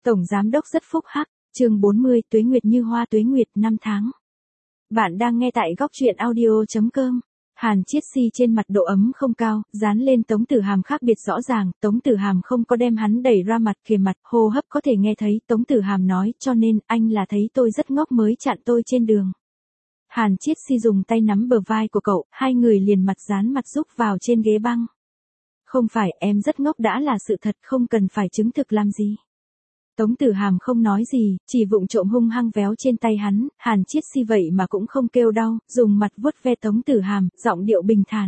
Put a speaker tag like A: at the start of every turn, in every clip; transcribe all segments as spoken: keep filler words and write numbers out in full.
A: Tổng giám đốc rất phúc hắc, chương bốn mươi, tuế nguyệt như hoa tuế nguyệt năm tháng. Bạn đang nghe tại góc truyện audio chấm com. Hàn Chiết Si trên mặt độ ấm không cao, dán lên Tống Tử Hàm khác biệt rõ ràng, Tống Tử Hàm không có đem hắn đẩy ra mặt kề mặt, hô hấp có thể nghe thấy, Tống Tử Hàm nói, cho nên, anh là thấy tôi rất ngốc mới chặn tôi trên đường. Hàn Chiết Si dùng tay nắm bờ vai của cậu, hai người liền mặt dán mặt rúc vào trên ghế băng. Không phải, em rất ngốc đã là sự thật, không cần phải chứng thực làm gì. Tống Tử Hàm không nói gì, chỉ vụng trộm hung hăng véo trên tay hắn, Hàn Chiết Si vậy mà cũng không kêu đau, dùng mặt vuốt ve Tống Tử Hàm, giọng điệu bình thản.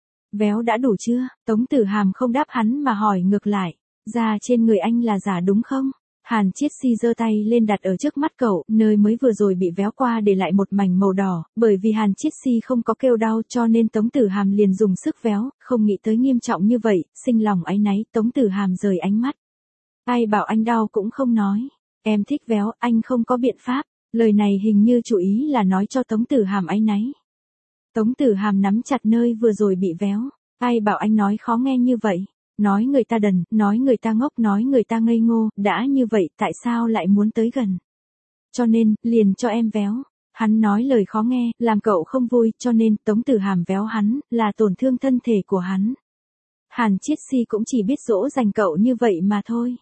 A: Véo đã đủ chưa? Tống Tử Hàm không đáp hắn mà hỏi ngược lại, da trên người anh là giả đúng không? Hàn Chiết Si giơ tay lên đặt ở trước mắt cậu, nơi mới vừa rồi bị véo qua để lại một mảnh màu đỏ, bởi vì Hàn Chiết Si không có kêu đau cho nên Tống Tử Hàm liền dùng sức véo, không nghĩ tới nghiêm trọng như vậy, sinh lòng áy náy, Tống Tử Hàm rời ánh mắt. Ai bảo anh đau cũng không nói. Em thích véo, anh không có biện pháp. Lời này hình như chủ ý là nói cho Tống Tử Hàm áy náy. Tống Tử Hàm nắm chặt nơi vừa rồi bị véo. Ai bảo anh nói khó nghe như vậy. Nói người ta đần, nói người ta ngốc, nói người ta ngây ngô. Đã như vậy tại sao lại muốn tới gần. Cho nên, liền cho em véo. Hắn nói lời khó nghe, làm cậu không vui, cho nên Tống Tử Hàm véo hắn, là tổn thương thân thể của hắn. Hàn Chiết Si cũng chỉ biết dỗ dành cậu như vậy mà thôi.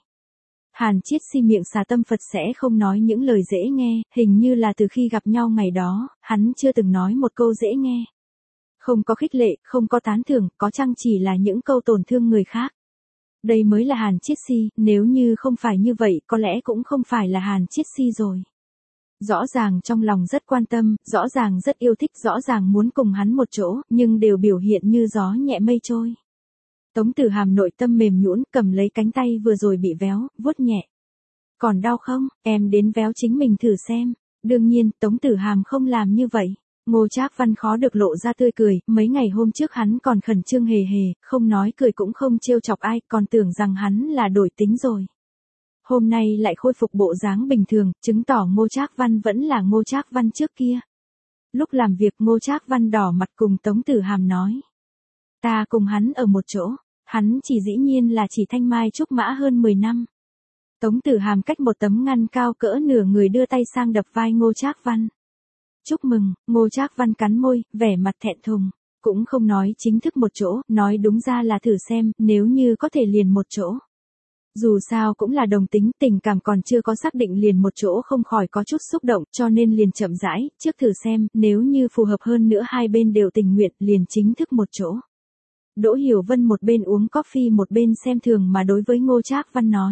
A: Hàn Chiết Si miệng xà tâm Phật sẽ không nói những lời dễ nghe, hình như là từ khi gặp nhau ngày đó, hắn chưa từng nói một câu dễ nghe. Không có khích lệ, không có tán thưởng, có chăng chỉ là những câu tổn thương người khác. Đây mới là Hàn Chiết Si, nếu như không phải như vậy có lẽ cũng không phải là Hàn Chiết Si rồi. Rõ ràng trong lòng rất quan tâm, rõ ràng rất yêu thích, rõ ràng muốn cùng hắn một chỗ, nhưng đều biểu hiện như gió nhẹ mây trôi. Tống Tử Hàm nội tâm mềm nhũn, cầm lấy cánh tay vừa rồi bị véo, vuốt nhẹ. Còn đau không? Em đến véo chính mình thử xem. Đương nhiên, Tống Tử Hàm không làm như vậy. Ngô Trác Văn khó được lộ ra tươi cười, mấy ngày hôm trước hắn còn khẩn trương hề hề, không nói cười cũng không trêu chọc ai, còn tưởng rằng hắn là đổi tính rồi. Hôm nay lại khôi phục bộ dáng bình thường, chứng tỏ Ngô Trác Văn vẫn là Ngô Trác Văn trước kia. Lúc làm việc Ngô Trác Văn đỏ mặt cùng Tống Tử Hàm nói. Ta cùng hắn ở một chỗ. Hắn chỉ dĩ nhiên là chỉ thanh mai trúc mã hơn mười năm. Tống Tử Hàm cách một tấm ngăn cao cỡ nửa người đưa tay sang đập vai Ngô Trác Văn. Chúc mừng, Ngô Trác Văn cắn môi, vẻ mặt thẹn thùng. Cũng không nói chính thức một chỗ, nói đúng ra là thử xem, nếu như có thể liền một chỗ. Dù sao cũng là đồng tính, tình cảm còn chưa có xác định liền một chỗ không khỏi có chút xúc động, cho nên liền chậm rãi, trước thử xem, nếu như phù hợp hơn nữa hai bên đều tình nguyện, liền chính thức một chỗ. Đỗ Hiểu Vân một bên uống coffee một bên xem thường mà đối với Ngô Trác Văn nói.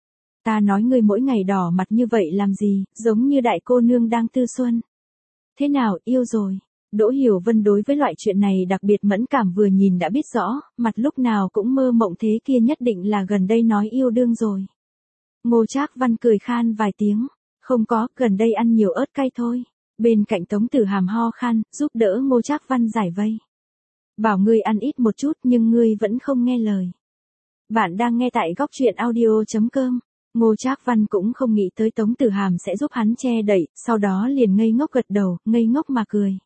A: Ta nói ngươi mỗi ngày đỏ mặt như vậy làm gì, giống như đại cô nương đang tư xuân. Thế nào, yêu rồi. Đỗ Hiểu Vân đối với loại chuyện này đặc biệt mẫn cảm, vừa nhìn đã biết rõ, mặt lúc nào cũng mơ mộng thế kia nhất định là gần đây nói yêu đương rồi. Ngô Trác Văn cười khan vài tiếng. Không có, gần đây ăn nhiều ớt cay thôi. Bên cạnh Tống Tử Hàm ho khan, giúp đỡ Ngô Trác Văn giải vây. Bảo ngươi ăn ít một chút nhưng ngươi vẫn không nghe lời. Bạn đang nghe tại góc truyện audio chấm com. Ngô Trác Văn cũng không nghĩ tới Tống Tử Hàm sẽ giúp hắn che đậy, sau đó liền ngây ngốc gật đầu, ngây ngốc mà cười.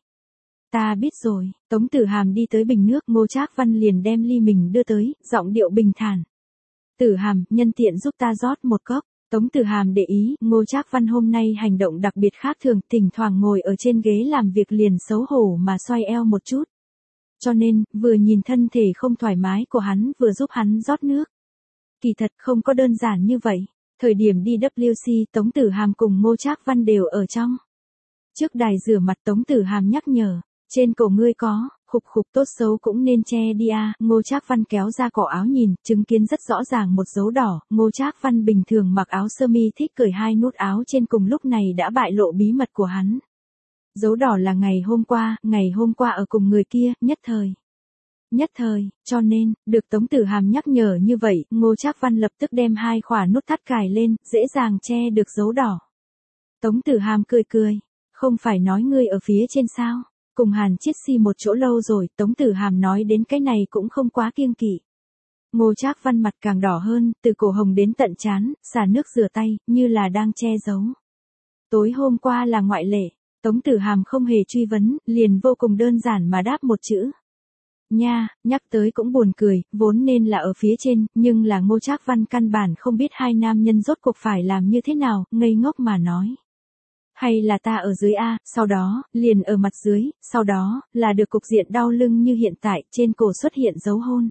A: Ta biết rồi, Tống Tử Hàm đi tới bình nước, Ngô Trác Văn liền đem ly mình đưa tới, giọng điệu bình thản. Tử Hàm, nhân tiện giúp ta rót một cốc. Tống Tử Hàm để ý, Ngô Trác Văn hôm nay hành động đặc biệt khác thường, thỉnh thoảng ngồi ở trên ghế làm việc liền xấu hổ mà xoay eo một chút. Cho nên, vừa nhìn thân thể không thoải mái của hắn vừa giúp hắn rót nước. Kỳ thật không có đơn giản như vậy. Thời điểm đi W C Tống Tử Hàm cùng Ngô Trác Văn đều ở trong. Trước đài rửa mặt Tống Tử Hàm nhắc nhở. Trên cổ ngươi có, khục khục tốt xấu cũng nên che đi à. Ngô Trác Văn kéo ra cổ áo nhìn, chứng kiến rất rõ ràng một dấu đỏ. Ngô Trác Văn bình thường mặc áo sơ mi thích cởi hai nút áo trên cùng lúc này đã bại lộ bí mật của hắn. Dấu đỏ là ngày hôm qua, ngày hôm qua ở cùng người kia, nhất thời. Nhất thời, cho nên, được Tống Tử Hàm nhắc nhở như vậy, Ngô Trác Văn lập tức đem hai khỏa nút thắt cài lên, dễ dàng che được dấu đỏ. Tống Tử Hàm cười cười, không phải nói ngươi ở phía trên sao, cùng Hàn Chiết Si một chỗ lâu rồi, Tống Tử Hàm nói đến cái này cũng không quá kiêng kỵ. Ngô Trác Văn mặt càng đỏ hơn, từ cổ hồng đến tận trán, xả nước rửa tay, như là đang che giấu. Tối hôm qua là ngoại lệ. Tống Tử Hàm không hề truy vấn, liền vô cùng đơn giản mà đáp một chữ. Nha, nhắc tới cũng buồn cười, vốn nên là ở phía trên, nhưng là Ngô Trác Văn căn bản không biết hai nam nhân rốt cuộc phải làm như thế nào, ngây ngốc mà nói. Hay là ta ở dưới A, sau đó, liền ở mặt dưới, sau đó, là được cục diện đau lưng như hiện tại, trên cổ xuất hiện dấu hôn.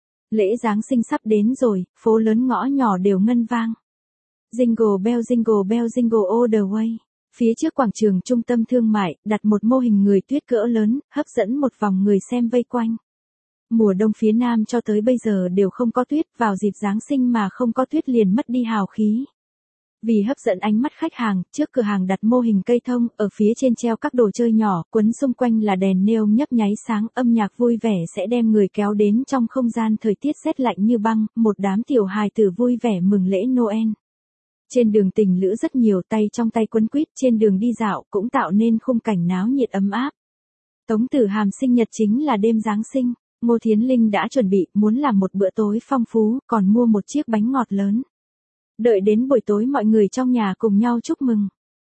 A: Lễ Giáng sinh sắp đến rồi, phố lớn ngõ nhỏ đều ngân vang. Jingle bell jingle bell jingle all the way. Phía trước quảng trường trung tâm thương mại, đặt một mô hình người tuyết cỡ lớn, hấp dẫn một vòng người xem vây quanh. Mùa đông phía Nam cho tới bây giờ đều không có tuyết, vào dịp Giáng sinh mà không có tuyết liền mất đi hào khí. Vì hấp dẫn ánh mắt khách hàng, trước cửa hàng đặt mô hình cây thông, ở phía trên treo các đồ chơi nhỏ, quấn xung quanh là đèn neon nhấp nháy sáng, âm nhạc vui vẻ sẽ đem người kéo đến trong không gian thời tiết rét lạnh như băng, một đám tiểu hài tử vui vẻ mừng lễ Noel. Trên đường tình lữ rất nhiều, tay trong tay quấn quýt, trên đường đi dạo cũng tạo nên khung cảnh náo nhiệt ấm áp. Tống Tử Hàm sinh nhật chính là đêm Giáng sinh, Ngô Thiến Linh đã chuẩn bị, muốn làm một bữa tối phong phú, còn mua một chiếc bánh ngọt lớn. Đợi đến buổi tối mọi người trong nhà cùng nhau chúc mừng.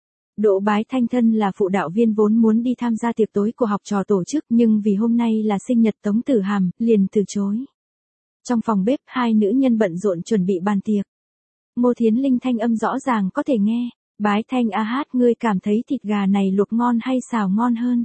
A: Đỗ Bái Thanh thân là phụ đạo viên vốn muốn đi tham gia tiệc tối của học trò tổ chức, nhưng vì hôm nay là sinh nhật Tống Tử Hàm, liền từ chối. Trong phòng bếp, hai nữ nhân bận rộn chuẩn bị bàn tiệc. Ngô Thiến Linh thanh âm rõ ràng có thể nghe. Bái Thanh a hát, ngươi cảm thấy thịt gà này luộc ngon hay xào ngon hơn?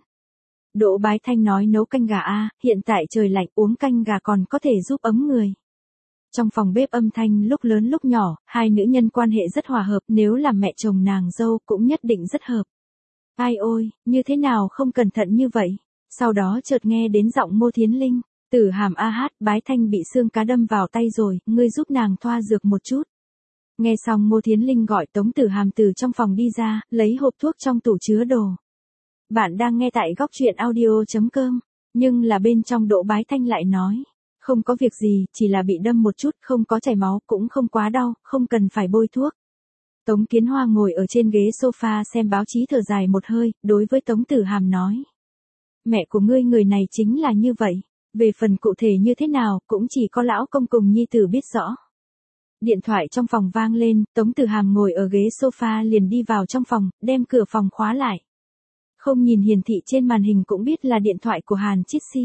A: Đỗ Bái Thanh nói nấu canh gà a, hiện tại trời lạnh uống canh gà còn có thể giúp ấm người. Trong phòng bếp âm thanh lúc lớn lúc nhỏ, hai nữ nhân quan hệ rất hòa hợp, nếu làm mẹ chồng nàng dâu cũng nhất định rất hợp. Ai ôi, như thế nào không cẩn thận như vậy? Sau đó chợt nghe đến giọng Ngô Thiến Linh, Tử Hàm a hát, Bái Thanh bị xương cá đâm vào tay rồi, ngươi giúp nàng thoa dược một chút. Nghe xong Ngô Thiến Linh gọi Tống Tử Hàm từ trong phòng đi ra, lấy hộp thuốc trong tủ chứa đồ. Bạn đang nghe tại góc truyện audio chấm com, nhưng là bên trong Đỗ Bái Thanh lại nói. Không có việc gì, chỉ là bị đâm một chút, không có chảy máu, cũng không quá đau, không cần phải bôi thuốc. Tống Kiến Hoa ngồi ở trên ghế sofa xem báo chí thở dài một hơi, đối với Tống Tử Hàm nói. Mẹ của ngươi người này chính là như vậy, về phần cụ thể như thế nào, cũng chỉ có lão công cùng nhi tử biết rõ. Điện thoại trong phòng vang lên, Tống Tử Hàm ngồi ở ghế sofa liền đi vào trong phòng, đem cửa phòng khóa lại. Không nhìn hiển thị trên màn hình cũng biết là điện thoại của Hàn Chiết Si.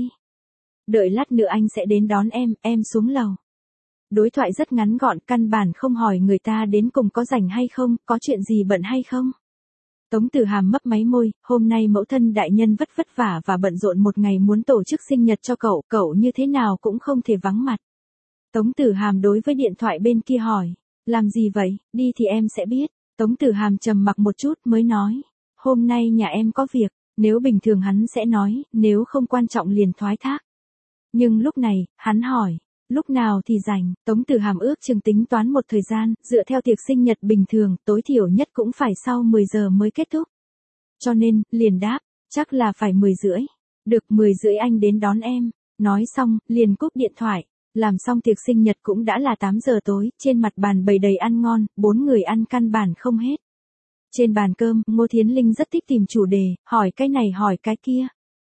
A: Đợi lát nữa anh sẽ đến đón em, em xuống lầu. Đối thoại rất ngắn gọn, căn bản không hỏi người ta đến cùng có rảnh hay không, có chuyện gì bận hay không. Tống Tử Hàm mấp máy môi, hôm nay mẫu thân đại nhân vất vất vả và bận rộn một ngày muốn tổ chức sinh nhật cho cậu, cậu như thế nào cũng không thể vắng mặt. Tống Tử Hàm đối với điện thoại bên kia hỏi, làm gì vậy, đi thì em sẽ biết. Tống Tử Hàm trầm mặc một chút mới nói, hôm nay nhà em có việc, nếu bình thường hắn sẽ nói, nếu không quan trọng liền thoái thác. Nhưng lúc này, hắn hỏi, lúc nào thì rảnh, Tống Tử Hàm ước chừng tính toán một thời gian, dựa theo tiệc sinh nhật bình thường, tối thiểu nhất cũng phải sau mười giờ mới kết thúc. Cho nên, liền đáp, chắc là phải mười rưỡi. Được mười rưỡi anh đến đón em. Nói xong, liền cúp điện thoại. Làm xong tiệc sinh nhật cũng đã là tám giờ tối, trên mặt bàn bày đầy ăn ngon, bốn người ăn căn bản không hết. Trên bàn cơm, Ngô Thiến Linh rất thích tìm chủ đề, hỏi cái này hỏi cái kia.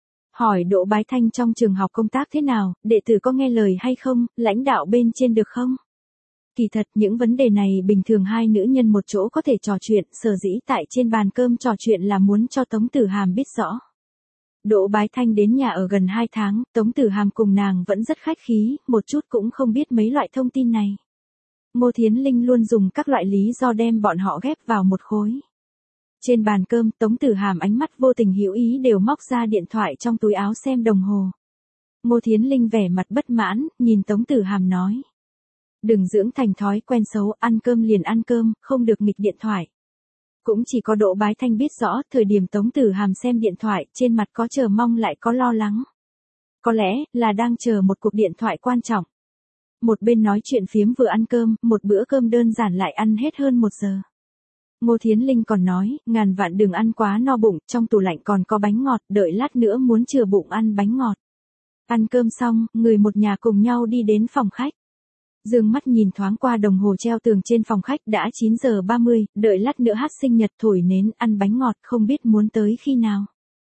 A: Hỏi Đỗ Bái Thanh trong trường học công tác thế nào, đệ tử có nghe lời hay không, lãnh đạo bên trên được không? Kỳ thật những vấn đề này bình thường hai nữ nhân một chỗ có thể trò chuyện, sở dĩ tại trên bàn cơm trò chuyện là muốn cho Tống Tử Hàm biết rõ. Đỗ Bái Thanh đến nhà ở gần hai tháng, Tống Tử Hàm cùng nàng vẫn rất khách khí, một chút cũng không biết mấy loại thông tin này. Ngô Thiến Linh luôn dùng các loại lý do đem bọn họ ghép vào một khối. Trên bàn cơm, Tống Tử Hàm ánh mắt vô tình hữu ý đều móc ra điện thoại trong túi áo xem đồng hồ. Ngô Thiến Linh vẻ mặt bất mãn, nhìn Tống Tử Hàm nói. Đừng dưỡng thành thói quen xấu, ăn cơm liền ăn cơm, không được nghịch điện thoại. Cũng chỉ có Đỗ Bái Thanh biết rõ, thời điểm Tống Tử Hàm xem điện thoại, trên mặt có chờ mong lại có lo lắng. Có lẽ, là đang chờ một cuộc điện thoại quan trọng. Một bên nói chuyện phiếm vừa ăn cơm, một bữa cơm đơn giản lại ăn hết hơn một giờ. Ngô Thiến Linh còn nói, ngàn vạn đừng ăn quá no bụng, trong tủ lạnh còn có bánh ngọt, đợi lát nữa muốn chừa bụng ăn bánh ngọt. Ăn cơm xong, người một nhà cùng nhau đi đến phòng khách. Dương mắt nhìn thoáng qua đồng hồ treo tường trên phòng khách đã chín giờ ba mươi, đợi lát nữa hát sinh nhật thổi nến, ăn bánh ngọt, không biết muốn tới khi nào.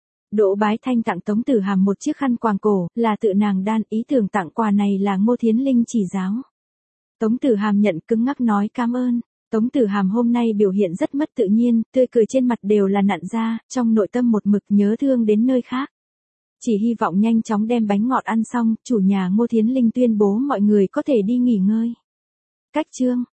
A: Đỗ Bái Thanh tặng Tống Tử Hàm một chiếc khăn quàng cổ, là tự nàng đan, ý tưởng tặng quà này là Ngô Thiến Linh chỉ giáo. Tống Tử Hàm nhận cứng ngắc nói cảm ơn. Tống Tử Hàm hôm nay biểu hiện rất mất tự nhiên, tươi cười trên mặt đều là nặn ra, trong nội tâm một mực nhớ thương đến nơi khác. Chỉ hy vọng nhanh chóng đem bánh ngọt ăn xong, chủ nhà Ngô Thiến Linh tuyên bố mọi người có thể đi nghỉ ngơi. Cách chương